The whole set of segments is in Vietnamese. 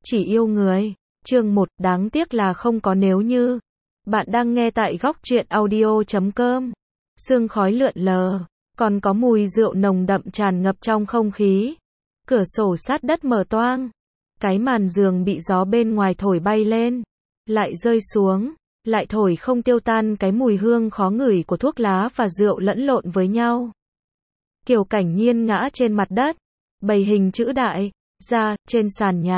chỉ yêu người. Chương 1, đáng tiếc là không có nếu như. Bạn đang nghe tại góc truyện audio.com. Sương khói lượn lờ, còn có mùi rượu nồng đậm tràn ngập trong không khí. Cửa sổ sát đất mở toang. Cái màn giường bị gió bên ngoài thổi bay lên, lại rơi xuống, lại thổi không tiêu tan cái mùi hương khó ngửi của thuốc lá và rượu lẫn lộn với nhau. Kiều Cảnh Nhiên ngã trên mặt đất, bày hình chữ đại, ra, trên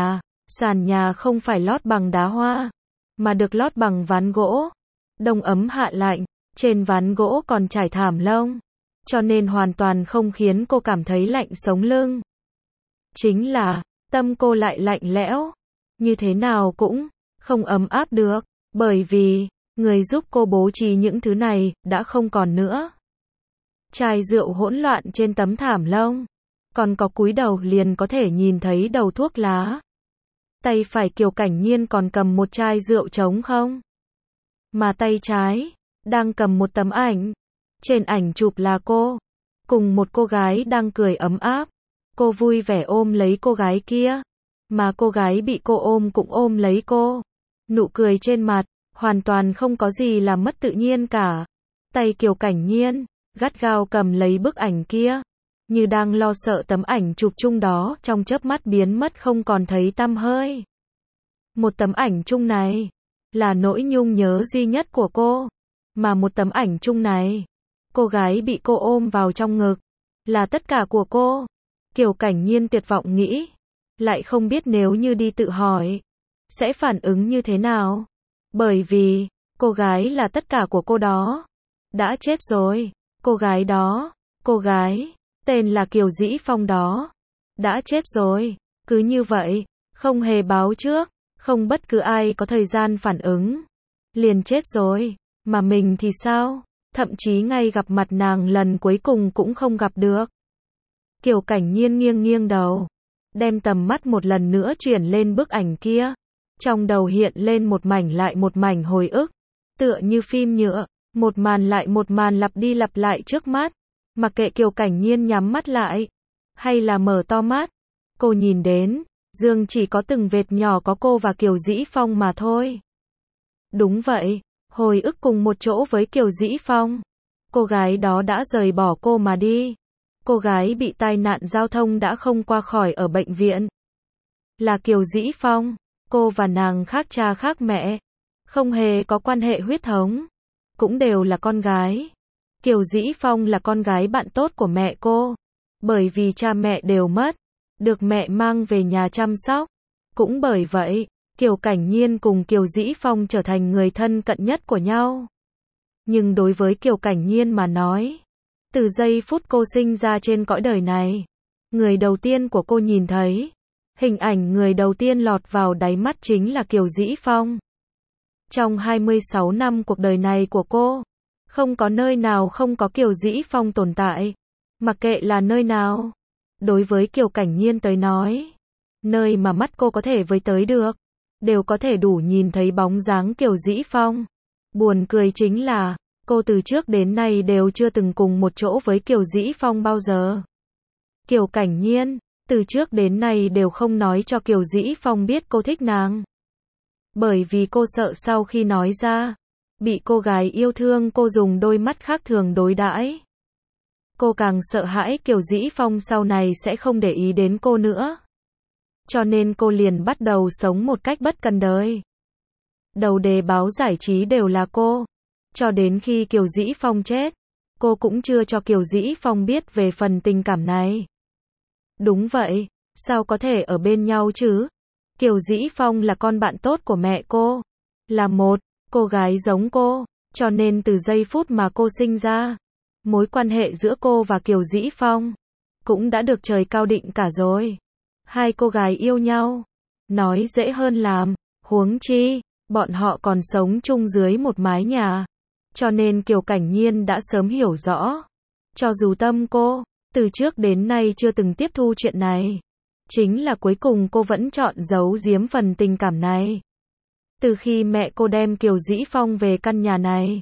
sàn nhà không phải lót bằng đá hoa, mà được lót bằng ván gỗ. Đông ấm hạ lạnh, trên ván gỗ còn trải thảm lông, cho nên hoàn toàn không khiến cô cảm thấy lạnh sống lưng. Chính là, tâm cô lại lạnh lẽo, như thế nào cũng không ấm áp được, bởi vì, người giúp cô bố trí những thứ này, đã không còn nữa. Chai rượu hỗn loạn trên tấm thảm lông, còn có cúi đầu liền có thể nhìn thấy đầu thuốc lá. Tay phải Kiều Cảnh Nhiên còn cầm một chai rượu trống không, mà tay trái đang cầm một tấm ảnh. Trên ảnh chụp là cô cùng một cô gái đang cười ấm áp. Cô vui vẻ ôm lấy cô gái kia, mà cô gái bị cô ôm cũng ôm lấy cô. Nụ cười trên mặt hoàn toàn không có gì là mất tự nhiên cả. Tay Kiều Cảnh Nhiên gắt gao cầm lấy bức ảnh kia, như đang lo sợ tấm ảnh chụp chung đó trong chớp mắt biến mất không còn thấy tăm hơi. Một tấm ảnh chung này là nỗi nhung nhớ duy nhất của cô, mà một tấm ảnh chung này, cô gái bị cô ôm vào trong ngực, là tất cả của cô. Kiều Cảnh Nhiên tuyệt vọng nghĩ, lại không biết nếu như đi tự hỏi, sẽ phản ứng như thế nào. Bởi vì, cô gái là tất cả của cô đó, đã chết rồi. Cô gái đó, cô gái, tên là Kiều Dĩ Phong đó, đã chết rồi. Cứ như vậy, không hề báo trước, không bất cứ ai có thời gian phản ứng, liền chết rồi. Mà mình thì sao? Thậm chí ngay gặp mặt nàng lần cuối cùng cũng không gặp được. Kiều Cảnh Nhiên nghiêng nghiêng đầu, đem tầm mắt một lần nữa chuyển lên bức ảnh kia. Trong đầu hiện lên một mảnh lại một mảnh hồi ức, tựa như phim nhựa, một màn lại một màn lặp đi lặp lại trước mắt. Mặc kệ Kiều Cảnh Nhiên nhắm mắt lại, hay là mở to mắt, cô nhìn đến, giường chỉ có từng vệt nhỏ có cô và Kiều Dĩ Phong mà thôi. Đúng vậy, hồi ức cùng một chỗ với Kiều Dĩ Phong. Cô gái đó đã rời bỏ cô mà đi. Cô gái bị tai nạn giao thông đã không qua khỏi ở bệnh viện. Là Kiều Dĩ Phong. Cô và nàng khác cha khác mẹ, không hề có quan hệ huyết thống, cũng đều là con gái. Kiều Dĩ Phong là con gái bạn tốt của mẹ cô, bởi vì cha mẹ đều mất, được mẹ mang về nhà chăm sóc. Cũng bởi vậy, Kiều Cảnh Nhiên cùng Kiều Dĩ Phong trở thành người thân cận nhất của nhau. Nhưng đối với Kiều Cảnh Nhiên mà nói, từ giây phút cô sinh ra trên cõi đời này, người đầu tiên của cô nhìn thấy, hình ảnh người đầu tiên lọt vào đáy mắt chính là Kiều Dĩ Phong. Trong 26 năm cuộc đời này của cô, không có nơi nào không có Kiều Dĩ Phong tồn tại. Mặc kệ là nơi nào, đối với Kiều Cảnh Nhiên tới nói, nơi mà mắt cô có thể với tới được, đều có thể đủ nhìn thấy bóng dáng Kiều Dĩ Phong. Buồn cười chính là, cô từ trước đến nay đều chưa từng cùng một chỗ với Kiều Dĩ Phong bao giờ. Kiều Cảnh Nhiên từ trước đến nay đều không nói cho Kiều Dĩ Phong biết cô thích nàng. Bởi vì cô sợ sau khi nói ra, bị cô gái yêu thương cô dùng đôi mắt khác thường đối đãi. Cô càng sợ hãi Kiều Dĩ Phong sau này sẽ không để ý đến cô nữa. Cho nên cô liền bắt đầu sống một cách bất cần đời. Đầu đề báo giải trí đều là cô. Cho đến khi Kiều Dĩ Phong chết, cô cũng chưa cho Kiều Dĩ Phong biết về phần tình cảm này. Đúng vậy, sao có thể ở bên nhau chứ? Kiều Dĩ Phong là con bạn tốt của mẹ cô, là một cô gái giống cô, cho nên từ giây phút mà cô sinh ra, mối quan hệ giữa cô và Kiều Dĩ Phong cũng đã được trời cao định cả rồi. Hai cô gái yêu nhau, nói dễ hơn làm, huống chi, bọn họ còn sống chung dưới một mái nhà. Cho nên Kiều Cảnh Nhiên đã sớm hiểu rõ, cho dù tâm cô từ trước đến nay chưa từng tiếp thu chuyện này, chính là cuối cùng cô vẫn chọn giấu giếm phần tình cảm này. Từ khi mẹ cô đem Kiều Dĩ Phong về căn nhà này,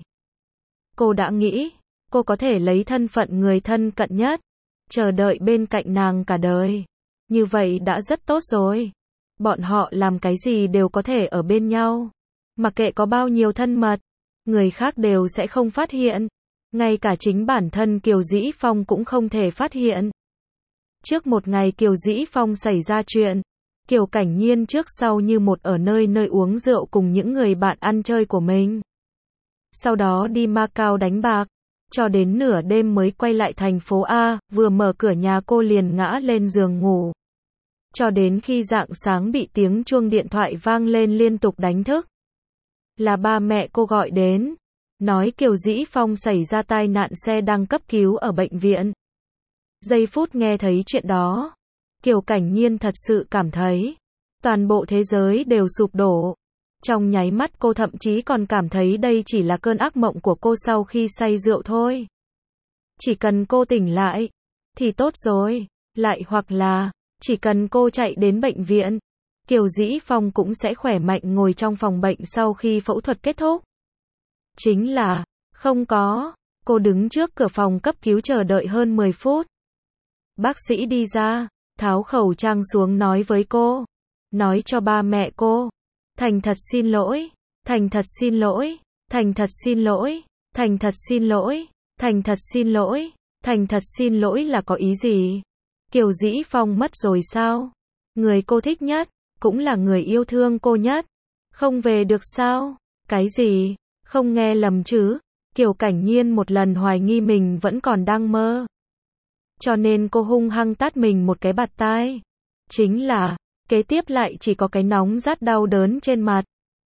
cô đã nghĩ, cô có thể lấy thân phận người thân cận nhất, chờ đợi bên cạnh nàng cả đời. Như vậy đã rất tốt rồi. Bọn họ làm cái gì đều có thể ở bên nhau. Mặc kệ có bao nhiêu thân mật, người khác đều sẽ không phát hiện. Ngay cả chính bản thân Kiều Dĩ Phong cũng không thể phát hiện. Trước một ngày Kiều Dĩ Phong xảy ra chuyện, Kiều Cảnh Nhiên trước sau như một ở nơi nơi uống rượu cùng những người bạn ăn chơi của mình. Sau đó đi Macau đánh bạc, cho đến nửa đêm mới quay lại thành phố A, vừa mở cửa nhà cô liền ngã lên giường ngủ. Cho đến khi rạng sáng bị tiếng chuông điện thoại vang lên liên tục đánh thức. Là ba mẹ cô gọi đến, nói Kiều Dĩ Phong xảy ra tai nạn xe đang cấp cứu ở bệnh viện. Giây phút nghe thấy chuyện đó, Kiều Cảnh Nhiên thật sự cảm thấy toàn bộ thế giới đều sụp đổ. Trong nháy mắt cô thậm chí còn cảm thấy đây chỉ là cơn ác mộng của cô sau khi say rượu thôi. Chỉ cần cô tỉnh lại thì tốt rồi, lại hoặc là chỉ cần cô chạy đến bệnh viện, Kiều Dĩ Phong cũng sẽ khỏe mạnh ngồi trong phòng bệnh sau khi phẫu thuật kết thúc. Chính là không có, cô đứng trước cửa phòng cấp cứu chờ đợi hơn 10 phút. Bác sĩ đi ra, tháo khẩu trang xuống nói với cô, nói cho ba mẹ cô, thành thật xin lỗi, thành thật xin lỗi, thành thật xin lỗi, thành thật xin lỗi, thành thật xin lỗi, thành thật xin lỗi là có ý gì? Kiều Dĩ Phong mất rồi sao? Người cô thích nhất, cũng là người yêu thương cô nhất, không về được sao? Cái gì? Không nghe lầm chứ? Kiều Cảnh Nhiên một lần hoài nghi mình vẫn còn đang mơ. Cho nên cô hung hăng tát mình một cái bạt tai. Chính là, kế tiếp lại chỉ có cái nóng rát đau đớn trên mặt.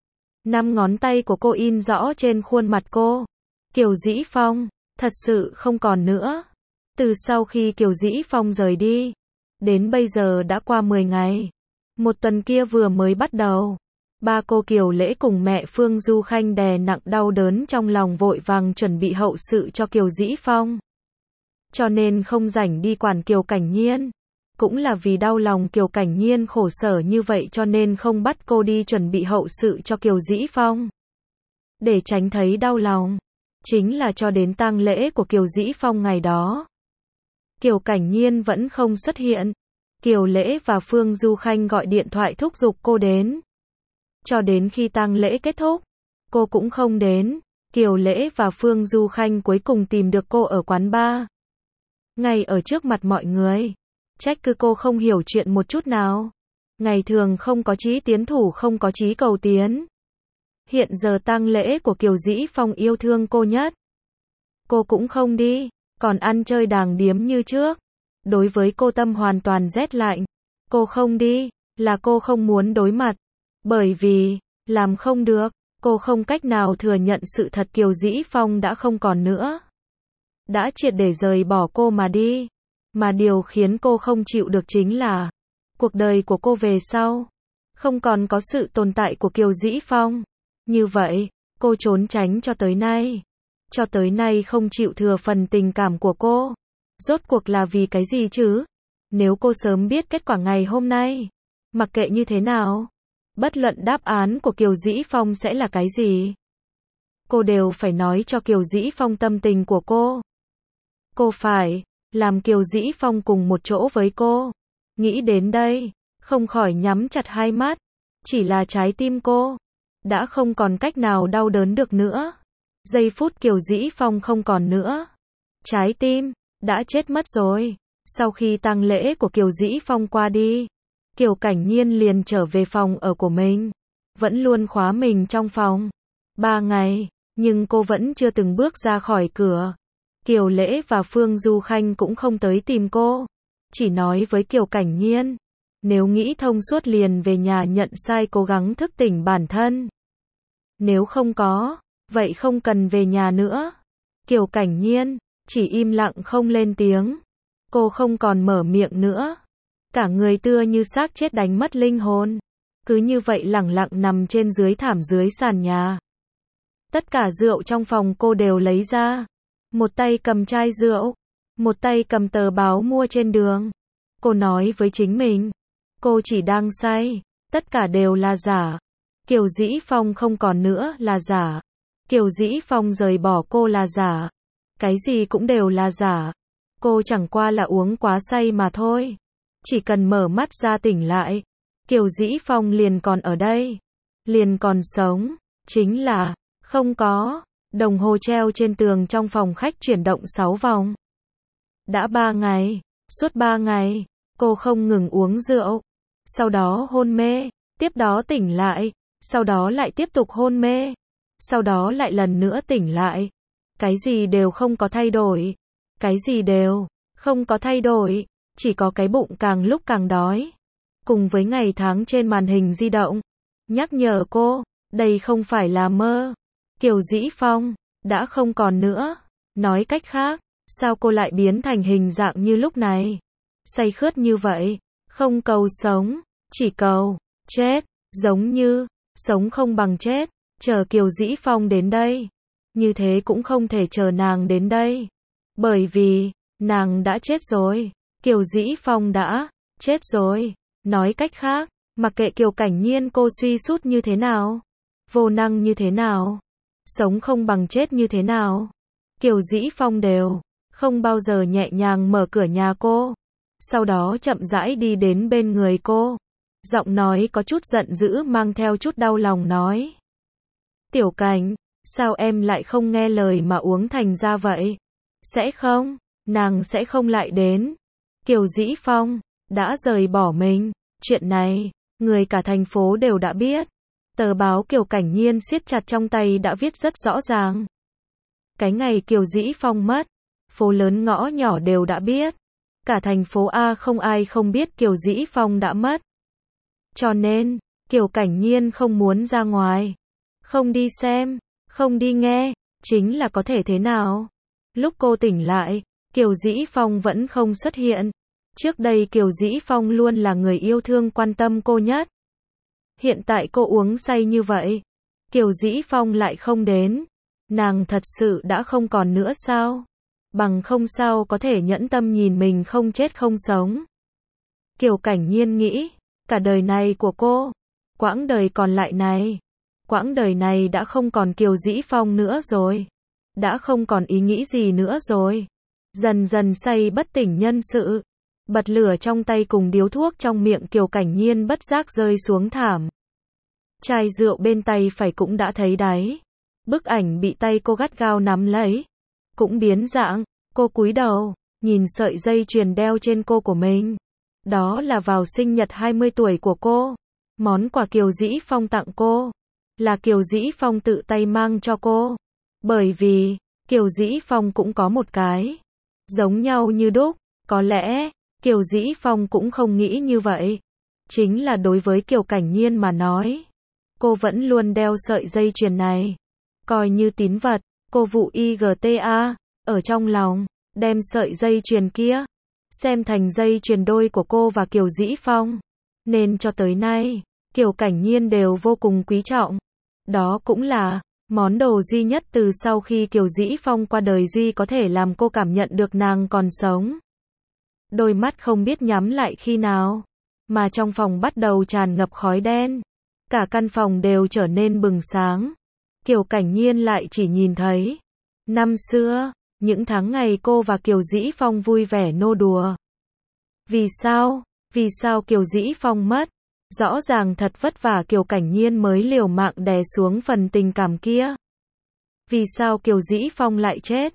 5 ngón tay của cô in rõ trên khuôn mặt cô. Kiều Dĩ Phong, thật sự không còn nữa. Từ sau khi Kiều Dĩ Phong rời đi, đến bây giờ đã qua 10 ngày. Một tuần kia vừa mới bắt đầu. Ba cô Kiều Lễ cùng mẹ Phương Du Khanh đè nặng đau đớn trong lòng vội vàng chuẩn bị hậu sự cho Kiều Dĩ Phong. Cho nên không rảnh đi quản Kiều Cảnh Nhiên. Cũng là vì đau lòng Kiều Cảnh Nhiên khổ sở như vậy cho nên không bắt cô đi chuẩn bị hậu sự cho Kiều Dĩ Phong. Để tránh thấy đau lòng. Chính là cho đến tang lễ của Kiều Dĩ Phong ngày đó. Kiều Cảnh Nhiên vẫn không xuất hiện. Kiều Lễ và Phương Du Khanh gọi điện thoại thúc giục cô đến. Cho đến khi tang lễ kết thúc, cô cũng không đến. Kiều Lễ và Phương Du Khanh cuối cùng tìm được cô ở quán bar. Ngay ở trước mặt mọi người. Trách cứ cô không hiểu chuyện một chút nào. Ngày thường không có chí tiến thủ không có chí cầu tiến. Hiện giờ tang lễ của Kiều Dĩ Phong yêu thương cô nhất. Cô cũng không đi, còn ăn chơi đàng điếm như trước. Đối với cô tâm hoàn toàn rét lạnh. Cô không đi, là cô không muốn đối mặt. Bởi vì, làm không được, cô không cách nào thừa nhận sự thật Kiều Dĩ Phong đã không còn nữa. Đã triệt để rời bỏ cô mà đi. Mà điều khiến cô không chịu được chính là cuộc đời của cô về sau không còn có sự tồn tại của Kiều Dĩ Phong. Như vậy, cô trốn tránh cho tới nay. Cho tới nay không chịu thừa phần tình cảm của cô. Rốt cuộc là vì cái gì chứ? Nếu cô sớm biết kết quả ngày hôm nay, mặc kệ như thế nào, bất luận đáp án của Kiều Dĩ Phong sẽ là cái gì, cô đều phải nói cho Kiều Dĩ Phong tâm tình của cô. Cô phải làm Kiều Dĩ Phong cùng một chỗ với cô. Nghĩ đến đây, không khỏi nhắm chặt hai mắt. Chỉ là trái tim cô đã không còn cách nào đau đớn được nữa. Giây phút Kiều Dĩ Phong không còn nữa, trái tim đã chết mất rồi. Sau khi tang lễ của Kiều Dĩ Phong qua đi, Kiều Cảnh Nhiên liền trở về phòng ở của mình. Vẫn luôn khóa mình trong phòng 3 ngày, nhưng cô vẫn chưa từng bước ra khỏi cửa. Kiều Lễ và Phương Du Khanh cũng không tới tìm cô. Chỉ nói với Kiều Cảnh Nhiên, nếu nghĩ thông suốt liền về nhà nhận sai cố gắng thức tỉnh bản thân. Nếu không có, vậy không cần về nhà nữa. Kiều Cảnh Nhiên chỉ im lặng không lên tiếng. Cô không còn mở miệng nữa. Cả người tựa như xác chết đánh mất linh hồn. Cứ như vậy lẳng lặng nằm trên dưới thảm dưới sàn nhà. Tất cả rượu trong phòng cô đều lấy ra. Một tay cầm chai rượu, một tay cầm tờ báo mua trên đường. Cô nói với chính mình, cô chỉ đang say, tất cả đều là giả. Kiều Dĩ Phong không còn nữa là giả. Kiều Dĩ Phong rời bỏ cô là giả. Cái gì cũng đều là giả. Cô chẳng qua là uống quá say mà thôi. Chỉ cần mở mắt ra tỉnh lại, Kiều Dĩ Phong liền còn ở đây, liền còn sống, chính là, không có, đồng hồ treo trên tường trong phòng khách chuyển động 6 vòng. Đã 3 ngày, suốt 3 ngày, cô không ngừng uống rượu, sau đó hôn mê, tiếp đó tỉnh lại, sau đó lại tiếp tục hôn mê, sau đó lại lần nữa tỉnh lại. Cái gì đều không có thay đổi, cái gì đều không có thay đổi, chỉ có cái bụng càng lúc càng đói. Cùng với ngày tháng trên màn hình di động, nhắc nhở cô, đây không phải là mơ. Kiều Dĩ Phong đã không còn nữa. Nói cách khác, sao cô lại biến thành hình dạng như lúc này? Say khướt như vậy, không cầu sống, chỉ cầu chết, giống như sống không bằng chết, chờ Kiều Dĩ Phong đến đây. Như thế cũng không thể chờ nàng đến đây, bởi vì nàng đã chết rồi. Kiều Dĩ Phong đã chết rồi. Nói cách khác, mặc kệ Kiều Cảnh Nhiên cô suy sút như thế nào, vô năng như thế nào, sống không bằng chết như thế nào, Kiều Dĩ Phong đều không bao giờ nhẹ nhàng mở cửa nhà cô, sau đó chậm rãi đi đến bên người cô, giọng nói có chút giận dữ mang theo chút đau lòng nói: Tiểu Cảnh, sao em lại không nghe lời mà uống thành ra vậy? Sẽ không, nàng sẽ không lại đến. Kiều Dĩ Phong đã rời bỏ mình, chuyện này, người cả thành phố đều đã biết. Tờ báo Kiều Cảnh Nhiên siết chặt trong tay đã viết rất rõ ràng. Cái ngày Kiều Dĩ Phong mất, phố lớn ngõ nhỏ đều đã biết. Cả thành phố A không ai không biết Kiều Dĩ Phong đã mất. Cho nên, Kiều Cảnh Nhiên không muốn ra ngoài, không đi xem, không đi nghe, chính là có thể thế nào. Lúc cô tỉnh lại, Kiều Dĩ Phong vẫn không xuất hiện. Trước đây Kiều Dĩ Phong luôn là người yêu thương quan tâm cô nhất. Hiện tại cô uống say như vậy, Kiều Dĩ Phong lại không đến. Nàng thật sự đã không còn nữa sao? Bằng không sao có thể nhẫn tâm nhìn mình không chết không sống. Kiều Cảnh Nhiên nghĩ, cả đời này của cô, quãng đời còn lại này, quãng đời này đã không còn Kiều Dĩ Phong nữa rồi. Đã không còn ý nghĩ gì nữa rồi. Dần dần say bất tỉnh nhân sự. Bật lửa trong tay cùng điếu thuốc trong miệng Kiều Cảnh Nhiên bất giác rơi xuống thảm. Chai rượu bên tay phải cũng đã thấy đáy. Bức ảnh bị tay cô gắt gao nắm lấy, cũng biến dạng. Cô cúi đầu, nhìn sợi dây chuyền đeo trên cô của mình. Đó là vào sinh nhật 20 tuổi của cô. Món quà Kiều Dĩ Phong tặng cô, là Kiều Dĩ Phong tự tay mang cho cô. Bởi vì, Kiều Dĩ Phong cũng có một cái, giống nhau như đúc. Có lẽ, Kiều Dĩ Phong cũng không nghĩ như vậy. Chính là đối với Kiều Cảnh Nhiên mà nói, cô vẫn luôn đeo sợi dây chuyền này, coi như tín vật. Cô vụ IGTA, ở trong lòng, đem sợi dây chuyền kia, xem thành dây chuyền đôi của cô và Kiều Dĩ Phong. Nên cho tới nay, Kiều Cảnh Nhiên đều vô cùng quý trọng. Đó cũng là món đồ duy nhất từ sau khi Kiều Dĩ Phong qua đời duy có thể làm cô cảm nhận được nàng còn sống. Đôi mắt không biết nhắm lại khi nào, mà trong phòng bắt đầu tràn ngập khói đen. Cả căn phòng đều trở nên bừng sáng. Kiều Cảnh Nhiên lại chỉ nhìn thấy năm xưa, những tháng ngày cô và Kiều Dĩ Phong vui vẻ nô đùa. Vì sao? Vì sao Kiều Dĩ Phong mất? Rõ ràng thật vất vả Kiều Cảnh Nhiên mới liều mạng đè xuống phần tình cảm kia. Vì sao Kiều Dĩ Phong lại chết?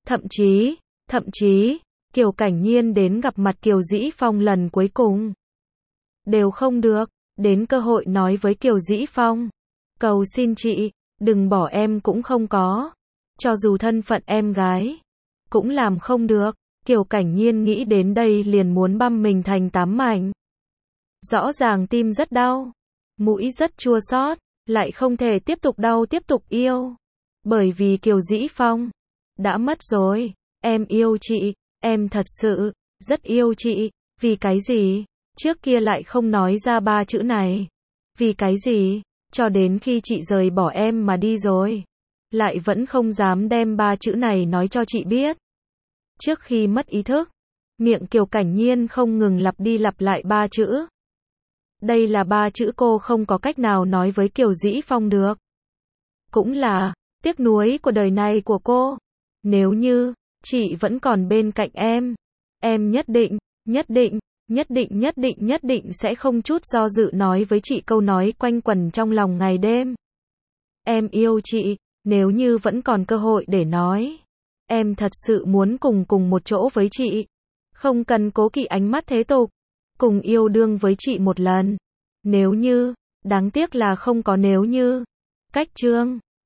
Thậm chí, Kiều Cảnh Nhiên đến gặp mặt Kiều Dĩ Phong lần cuối cùng đều không được, đến cơ hội nói với Kiều Dĩ Phong, cầu xin chị, đừng bỏ em cũng không có. Cho dù thân phận em gái, cũng làm không được. Kiều Cảnh Nhiên nghĩ đến đây liền muốn băm mình thành 8 mảnh. Rõ ràng tim rất đau, mũi rất chua xót, lại không thể tiếp tục đau tiếp tục yêu. Bởi vì Kiều Dĩ Phong đã mất rồi. Em yêu chị, em thật sự rất yêu chị. Vì cái gì? Trước kia lại không nói ra 3 chữ này. Vì cái gì? Cho đến khi chị rời bỏ em mà đi rồi, lại vẫn không dám đem 3 chữ này nói cho chị biết. Trước khi mất ý thức, miệng Kiều Cảnh Nhiên không ngừng lặp đi lặp lại 3 chữ. Đây là 3 chữ cô không có cách nào nói với Kiều Dĩ Phong được. Cũng là tiếc nuối của đời này của cô. Nếu như chị vẫn còn bên cạnh em nhất định nhất định sẽ không chút do dự nói với chị câu nói quanh quẩn trong lòng ngày đêm. Em yêu chị, nếu như vẫn còn cơ hội để nói. Em thật sự muốn cùng một chỗ với chị. Không cần cố kỵ ánh mắt thế tục. Cùng yêu đương với chị một lần. Nếu như, đáng tiếc là không có nếu như. Cách chương